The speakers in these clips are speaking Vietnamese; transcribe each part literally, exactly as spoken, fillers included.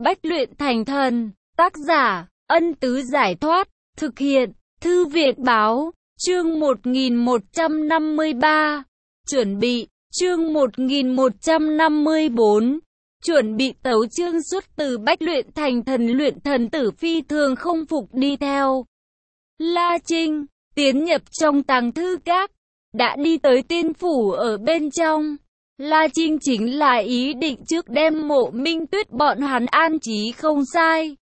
Bách luyện thành thần. Tác giả, Ân Tứ Giải Thoát. Thực hiện, Thư viện Báo. Chương một nghìn một trăm năm mươi ba. Chuẩn bị. Chương một nghìn một trăm năm mươi bốn. Chuẩn bị tấu chương xuất từ Bách luyện thành thần. Luyện thần tử phi thường không phục đi theo La Trinh, tiến nhập trong tàng thư các, đã đi tới tiên phủ ở bên trong. La Trinh chính là ý định trước đem Mộ Minh Tuyết bọn hắn an trí không sai.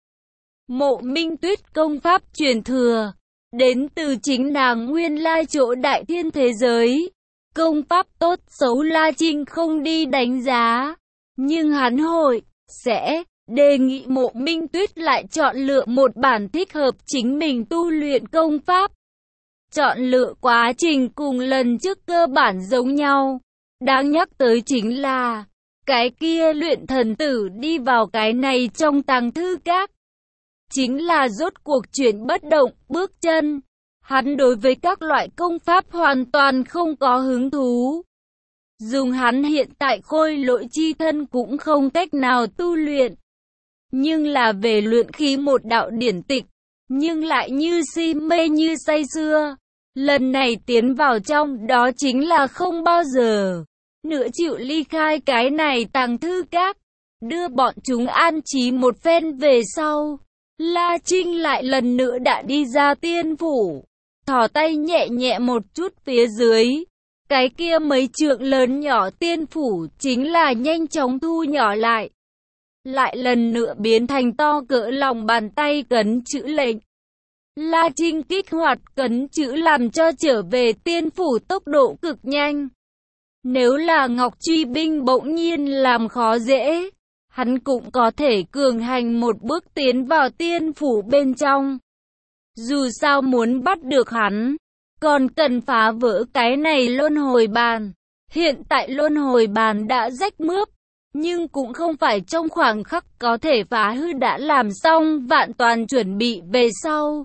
Mộ Minh Tuyết công pháp truyền thừa, đến từ chính nàng nguyên lai chỗ đại thiên thế giới. Công pháp tốt xấu La Trinh không đi đánh giá, nhưng hắn hội, sẽ, đề nghị Mộ Minh Tuyết lại chọn lựa một bản thích hợp chính mình tu luyện công pháp. Chọn lựa quá trình cùng lần trước cơ bản giống nhau. Đáng nhắc tới chính là, cái kia luyện thần tử đi vào cái này trong tàng thư các. Chính là rốt cuộc chuyển bất động, bước chân. Hắn đối với các loại công pháp hoàn toàn không có hứng thú. Dùng hắn hiện tại khôi lỗi chi thân cũng không cách nào tu luyện. Nhưng là về luyện khí một đạo điển tịch, nhưng lại như si mê như say sưa. Lần này tiến vào trong đó chính là không bao giờ nữa chịu ly khai cái này tàng thư các. Đưa bọn chúng an trí một phen về sau, La Trinh lại lần nữa đã đi ra tiên phủ. Thò tay nhẹ nhẹ một chút phía dưới, cái kia mấy trượng lớn nhỏ tiên phủ chính là nhanh chóng thu nhỏ lại. Lại lần nữa biến thành to cỡ lòng bàn tay cấn chữ lệnh. La Trinh kích hoạt cấn chữ làm cho trở về tiên phủ tốc độ cực nhanh. Nếu là Ngọc Truy Binh bỗng nhiên làm khó dễ, hắn cũng có thể cường hành một bước tiến vào tiên phủ bên trong. Dù sao muốn bắt được hắn, còn cần phá vỡ cái này luân hồi bàn. Hiện tại luân hồi bàn đã rách mướp, nhưng cũng không phải trong khoảng khắc có thể phá hư. Đã làm xong vạn toàn chuẩn bị về sau,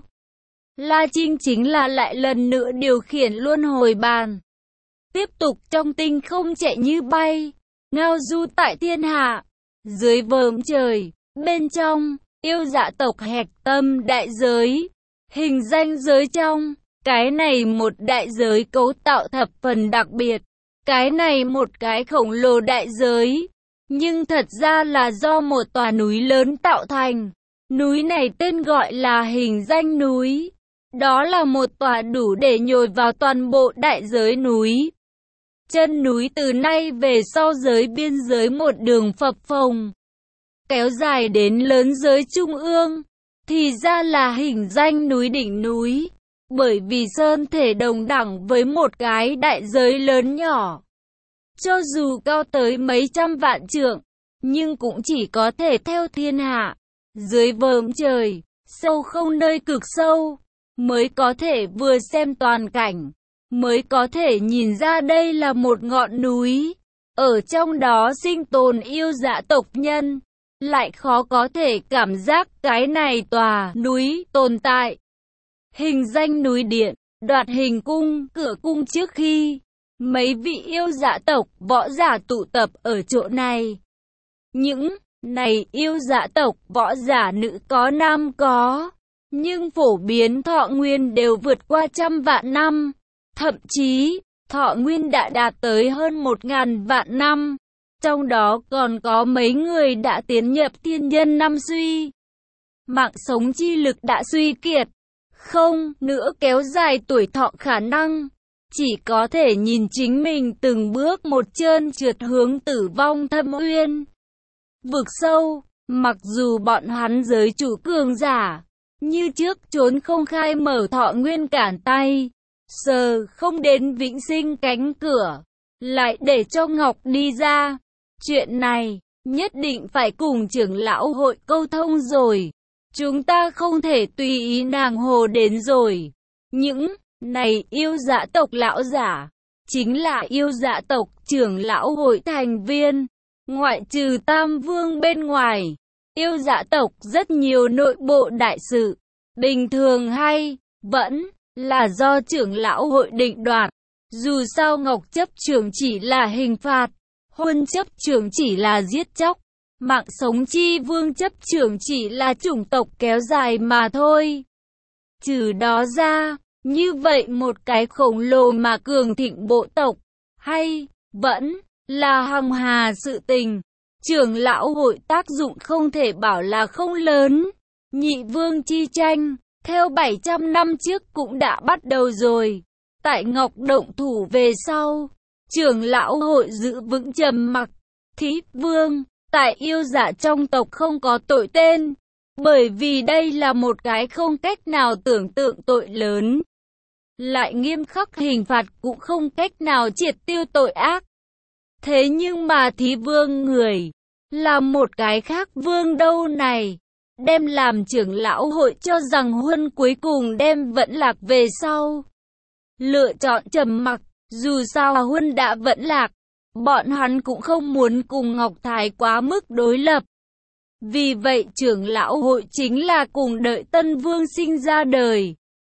La Trinh chính là lại lần nữa điều khiển luân hồi bàn. Tiếp tục trong tinh không chạy như bay, ngao du tại thiên hạ. Dưới vòm trời, bên trong, yêu dạ tộc hạch tâm đại giới. Hình danh giới trong, cái này một đại giới cấu tạo thập phần đặc biệt. Cái này một cái khổng lồ đại giới, nhưng thật ra là do một tòa núi lớn tạo thành. Núi này tên gọi là hình danh núi. Đó là một tòa đủ để nhồi vào toàn bộ đại giới núi. Chân núi từ nay về sau giới biên giới một đường phập phồng, kéo dài đến lớn giới trung ương, thì ra là hình danh núi đỉnh núi. Bởi vì sơn thể đồng đẳng với một cái đại giới lớn nhỏ, cho dù cao tới mấy trăm vạn trượng, nhưng cũng chỉ có thể theo thiên hạ. Dưới vòm trời, sâu không nơi cực sâu, mới có thể vừa xem toàn cảnh, mới có thể nhìn ra đây là một ngọn núi. Ở trong đó sinh tồn yêu dạ tộc nhân, lại khó có thể cảm giác cái này tòa núi tồn tại. Hình danh núi điện, đoạt hình cung, cửa cung trước khi mấy vị yêu dạ tộc võ giả tụ tập ở chỗ này. Những này yêu dạ tộc võ giả nữ có nam có, nhưng phổ biến thọ nguyên đều vượt qua trăm vạn năm. Thậm chí, thọ nguyên đã đạt tới hơn một ngàn vạn năm. Trong đó còn có mấy người đã tiến nhập thiên nhân năm suy. Mạng sống chi lực đã suy kiệt, không nữa kéo dài tuổi thọ khả năng. Chỉ có thể nhìn chính mình từng bước một trơn trượt hướng tử vong thâm uyên. Vực sâu, mặc dù bọn hắn giới chủ cường giả, như trước trốn không khai mở thọ nguyên cản tay. Sờ không đến vĩnh sinh cánh cửa, lại để cho Ngọc đi ra. Chuyện này, nhất định phải cùng trưởng lão hội câu thông rồi. Chúng ta không thể tùy ý nàng hồ đến rồi. Những này yêu dạ tộc lão giả, chính là yêu dạ tộc trưởng lão hội thành viên. Ngoại trừ Tam Vương bên ngoài, yêu dạ tộc rất nhiều nội bộ đại sự. Bình thường hay, vẫn là do trưởng lão hội định đoạt. Dù sao Ngọc chấp trưởng chỉ là hình phạt, Huân chấp trưởng chỉ là giết chóc. Mạng sống chi vương chấp trưởng chỉ là chủng tộc kéo dài mà thôi. Trừ đó ra, như vậy một cái khổng lồ mà cường thịnh bộ tộc, hay, vẫn, là hằng hà sự tình. Trưởng lão hội tác dụng không thể bảo là không lớn. Nhị vương chi tranh, theo bảy trăm năm trước cũng đã bắt đầu rồi. Tại Ngọc động thủ về sau, trưởng lão hội giữ vững trầm mặc. Thí vương, tại yêu dạ trong tộc không có tội tên, bởi vì đây là một cái không cách nào tưởng tượng tội lớn. Lại nghiêm khắc hình phạt cũng không cách nào triệt tiêu tội ác. Thế nhưng mà thí vương người, là một cái khác vương đâu này. Đem làm trưởng lão hội cho rằng Huân cuối cùng đem vẫn lạc về sau. Lựa chọn trầm mặc, dù sao Huân đã vẫn lạc. Bọn hắn cũng không muốn cùng Ngọc Thái quá mức đối lập. Vì vậy trưởng lão hội chính là cùng đợi Tân Vương sinh ra đời.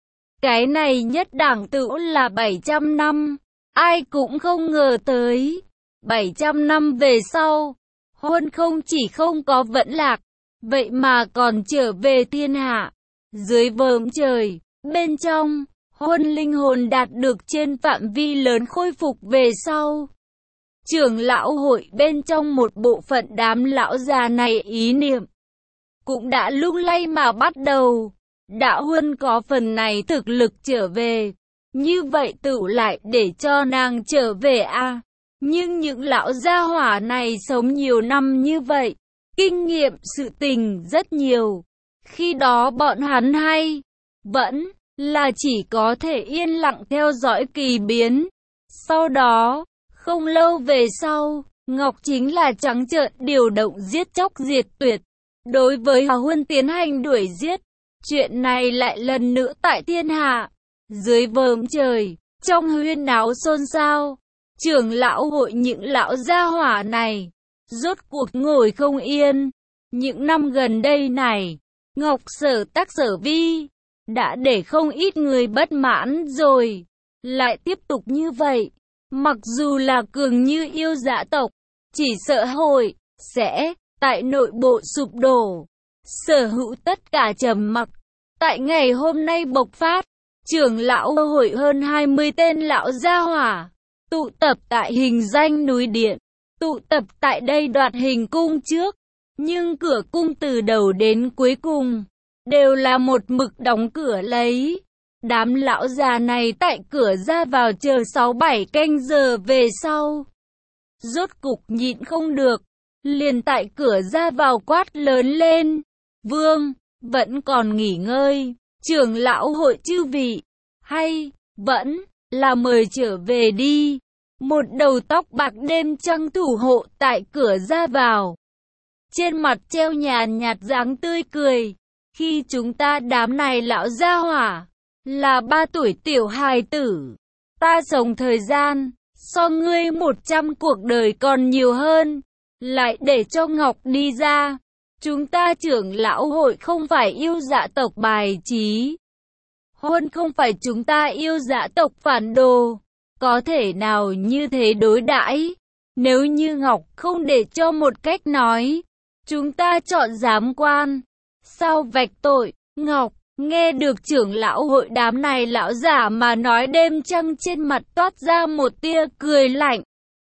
Cái này nhất đẳng tự là bảy trăm năm. Ai cũng không ngờ tới. bảy trăm năm về sau, Huân không chỉ không có vẫn lạc, vậy mà còn trở về thiên hạ. Dưới vòm trời, bên trong, Huân linh hồn đạt được trên phạm vi lớn khôi phục về sau. Trưởng lão hội bên trong một bộ phận đám lão già này ý niệm cũng đã lung lay mà bắt đầu. Đã Huân có phần này thực lực trở về, như vậy tự lại để cho nàng trở về à. Nhưng những lão gia hỏa này sống nhiều năm như vậy, kinh nghiệm sự tình rất nhiều. Khi đó bọn hắn hay, vẫn là chỉ có thể yên lặng theo dõi kỳ biến. Sau đó, không lâu về sau, Ngọc chính là trắng trợn điều động giết chóc diệt tuyệt. Đối với Hà Huân tiến hành đuổi giết, chuyện này lại lần nữa tại thiên hạ. Dưới vòm trời, trong huyên náo xôn xao, trưởng lão hội những lão gia hỏa này, rốt cuộc ngồi không yên. Những năm gần đây này, Ngọc Sở Tác Sở Vi, đã để không ít người bất mãn rồi. Lại tiếp tục như vậy, mặc dù là cường như yêu dạ tộc, chỉ sợ hội, sẽ, tại nội bộ sụp đổ. Sở hữu tất cả trầm mặc. Tại ngày hôm nay bộc phát, trưởng lão hội hơn hai mươi tên lão gia hỏa, tụ tập tại hình danh núi điện, tụ tập tại đây đoạt hình cung trước. Nhưng cửa cung từ đầu đến cuối cùng, đều là một mực đóng cửa lấy. Đám lão già này tại cửa ra vào chờ sáu bảy canh giờ về sau. Rốt cục nhịn không được, liền tại cửa ra vào quát lớn lên. Vương, vẫn còn nghỉ ngơi, trưởng lão hội chư vị, hay, vẫn, là mời trở về đi. Một đầu tóc bạc đêm trăng thủ hộ tại cửa ra vào. Trên mặt treo nhàn nhạt dáng tươi cười. Khi chúng ta đám này lão gia hỏa, là ba tuổi tiểu hài tử. Ta sống thời gian, so ngươi một trăm cuộc đời còn nhiều hơn. Lại để cho Ngọc đi ra. Chúng ta trưởng lão hội không phải yêu dạ tộc bài trí. Huân không phải chúng ta yêu dạ tộc phản đồ. Có thể nào như thế đối đãi? Nếu như Ngọc không để cho một cách nói, chúng ta chọn giám quan. Sao vạch tội? Ngọc, nghe được trưởng lão hội đám này lão giả mà nói, đêm trăng trên mặt toát ra một tia cười lạnh.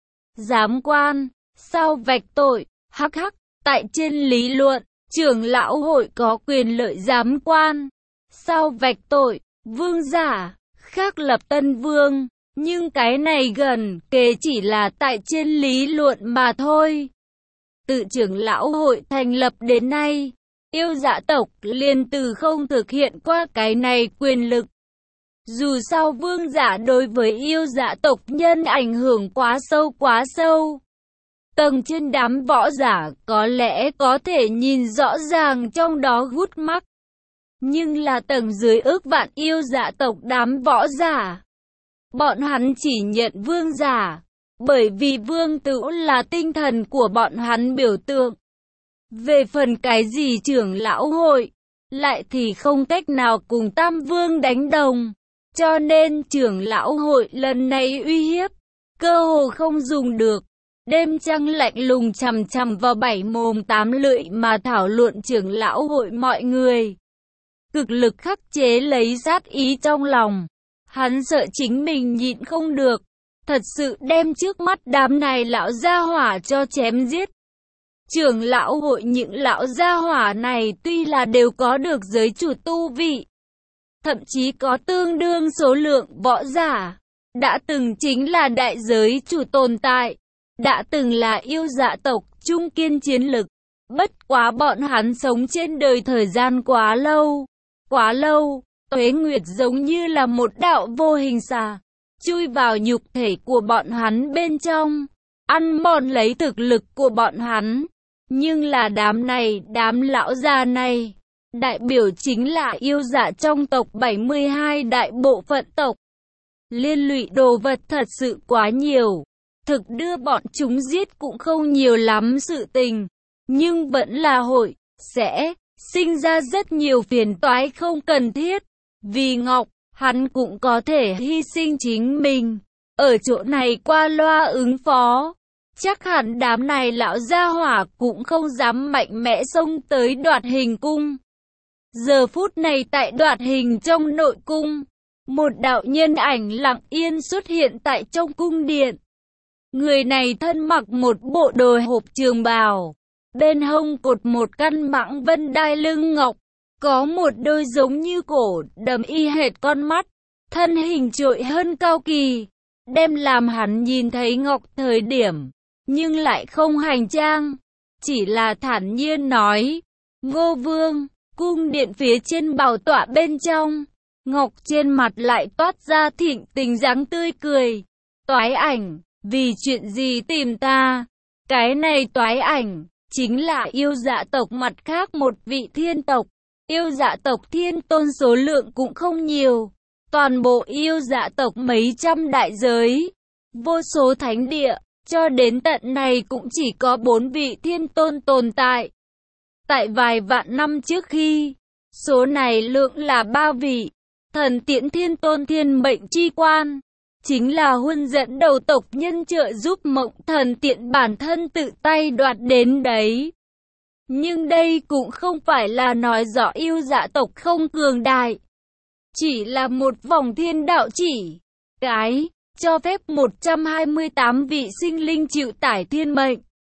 Giám quan, sao vạch tội? Hắc hắc, tại trên lý luận, trưởng lão hội có quyền lợi giám quan. Sao vạch tội? Vương giả, khác lập tân vương. Nhưng cái này gần kề chỉ là tại trên lý luận mà thôi. Tự trưởng lão hội thành lập đến nay, yêu dạ tộc liền từ không thực hiện qua cái này quyền lực. Dù sao vương giả đối với yêu dạ tộc nhân ảnh hưởng quá sâu quá sâu. Tầng trên đám võ giả có lẽ có thể nhìn rõ ràng trong đó gút mắc. Nhưng là tầng dưới ước vạn yêu dạ tộc đám võ giả, bọn hắn chỉ nhận vương giả, bởi vì vương tử là tinh thần của bọn hắn biểu tượng. Về phần cái gì trưởng lão hội, lại thì không cách nào cùng tam vương đánh đồng. Cho nên trưởng lão hội lần này uy hiếp, cơ hồ không dùng được. Đêm trăng lạnh lùng chằm chằm vào bảy mồm tám lưỡi mà thảo luận trưởng lão hội mọi người. Cực lực khắc chế lấy sát ý trong lòng. Hắn sợ chính mình nhịn không được. Thật sự đem trước mắt đám này lão gia hỏa cho chém giết. Trưởng lão hội những lão gia hỏa này tuy là đều có được giới chủ tu vị. Thậm chí có tương đương số lượng võ giả. Đã từng chính là đại giới chủ tồn tại. Đã từng là yêu dạ tộc trung kiên chiến lực. Bất quá bọn hắn sống trên đời thời gian quá lâu. Quá lâu, tuế nguyệt giống như là một đạo vô hình xà. Chui vào nhục thể của bọn hắn bên trong. Ăn mòn lấy thực lực của bọn hắn. Nhưng là đám này, đám lão già này. Đại biểu chính là yêu dạ trong tộc bảy mươi hai đại bộ phận tộc. Liên lụy đồ vật thật sự quá nhiều. Thực đưa bọn chúng giết cũng không nhiều lắm sự tình. Nhưng vẫn là hội, sẽ sinh ra rất nhiều phiền toái không cần thiết. Vì Ngọc, hắn cũng có thể hy sinh chính mình. Ở chỗ này qua loa ứng phó. Chắc hẳn đám này lão gia hỏa cũng không dám mạnh mẽ xông tới Đoạt Hình cung. Giờ phút này tại Đoạt Hình trong nội cung. Một đạo nhân ảnh lặng yên xuất hiện tại trong cung điện. Người này thân mặc một bộ đồ hộp trường bào. Bên hông cột một căn mãng vân đai lưng ngọc. Có một đôi giống như cổ đầm y hệt con mắt. Thân hình trội hơn cao kỳ. Đem làm hắn nhìn thấy ngọc thời điểm. Nhưng lại không hành trang. Chỉ là thản nhiên nói. Ngô Vương, cung điện phía trên bảo tọa bên trong. Ngọc trên mặt lại toát ra thịnh tình dáng tươi cười. Toái ảnh, vì chuyện gì tìm ta? Cái này toái ảnh, chính là yêu dạ tộc mặt khác một vị thiên tộc. Yêu dạ tộc thiên tôn số lượng cũng không nhiều. Toàn bộ yêu dạ tộc mấy trăm đại giới. Vô số thánh địa, cho đến tận này cũng chỉ có bốn vị thiên tôn tồn tại. Tại vài vạn năm trước khi, số này lượng là ba vị. Thần Tiễn Thiên Tôn Thiên Mệnh Chi Quan, chính là huân dẫn đầu tộc nhân trợ giúp Mộng Thần Tiện bản thân tự tay đoạt đến đấy. Nhưng đây cũng không phải là nói rõ yêu dạ tộc không cường đại. Chỉ là một vòng thiên đạo chỉ. Cái, cho phép một trăm hai mươi tám vị sinh linh chịu tải thiên mệnh.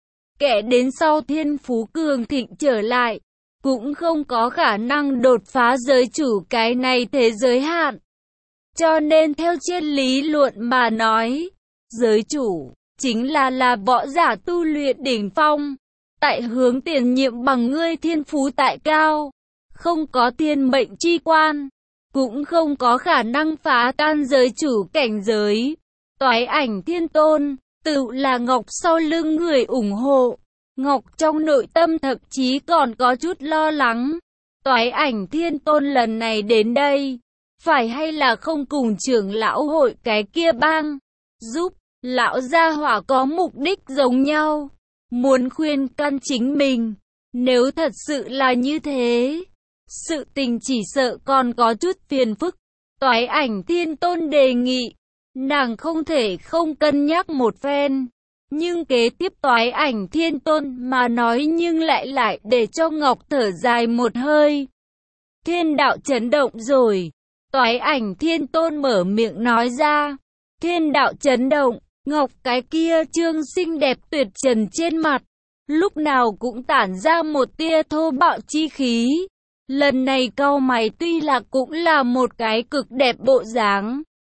Kẻ đến sau thiên phú cường thịnh trở lại. Cũng không có khả năng đột phá giới chủ cái này thế giới hạn. Cho nên theo triết lý luận mà nói, giới chủ chính là là võ giả tu luyện đỉnh phong. Tại hướng tiền nhiệm bằng ngươi thiên phú tại cao, không có thiên mệnh chi quan, cũng không có khả năng phá tan giới chủ cảnh giới. Toái ảnh thiên tôn, tự là Ngọc sau lưng người ủng hộ. Ngọc trong nội tâm thậm chí còn có chút lo lắng. Toái ảnh thiên tôn lần này đến đây, phải hay là không cùng trưởng lão hội cái kia bang, giúp lão gia hỏa có mục đích giống nhau, muốn khuyên can chính mình. Nếu thật sự là như thế, sự tình chỉ sợ còn có chút phiền phức. Toái ảnh thiên tôn đề nghị, nàng không thể không cân nhắc một phen. Nhưng kế tiếp toái ảnh thiên tôn mà nói nhưng lại lại để cho Ngọc thở dài một hơi. Thiên đạo chấn động rồi. Toái ảnh thiên tôn mở miệng nói ra. Thiên đạo chấn động. Ngọc cái kia trương xinh đẹp tuyệt trần trên mặt. Lúc nào cũng tản ra một tia thô bạo chi khí. Lần này cau mày tuy là cũng là một cái cực đẹp bộ dáng.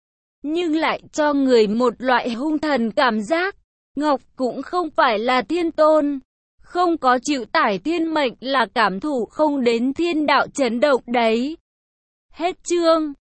Nhưng lại cho người một loại hung thần cảm giác. Ngọc cũng không phải là thiên tôn, không có chịu tải thiên mệnh là cảm thụ không đến thiên đạo chấn động đấy. Hết chương.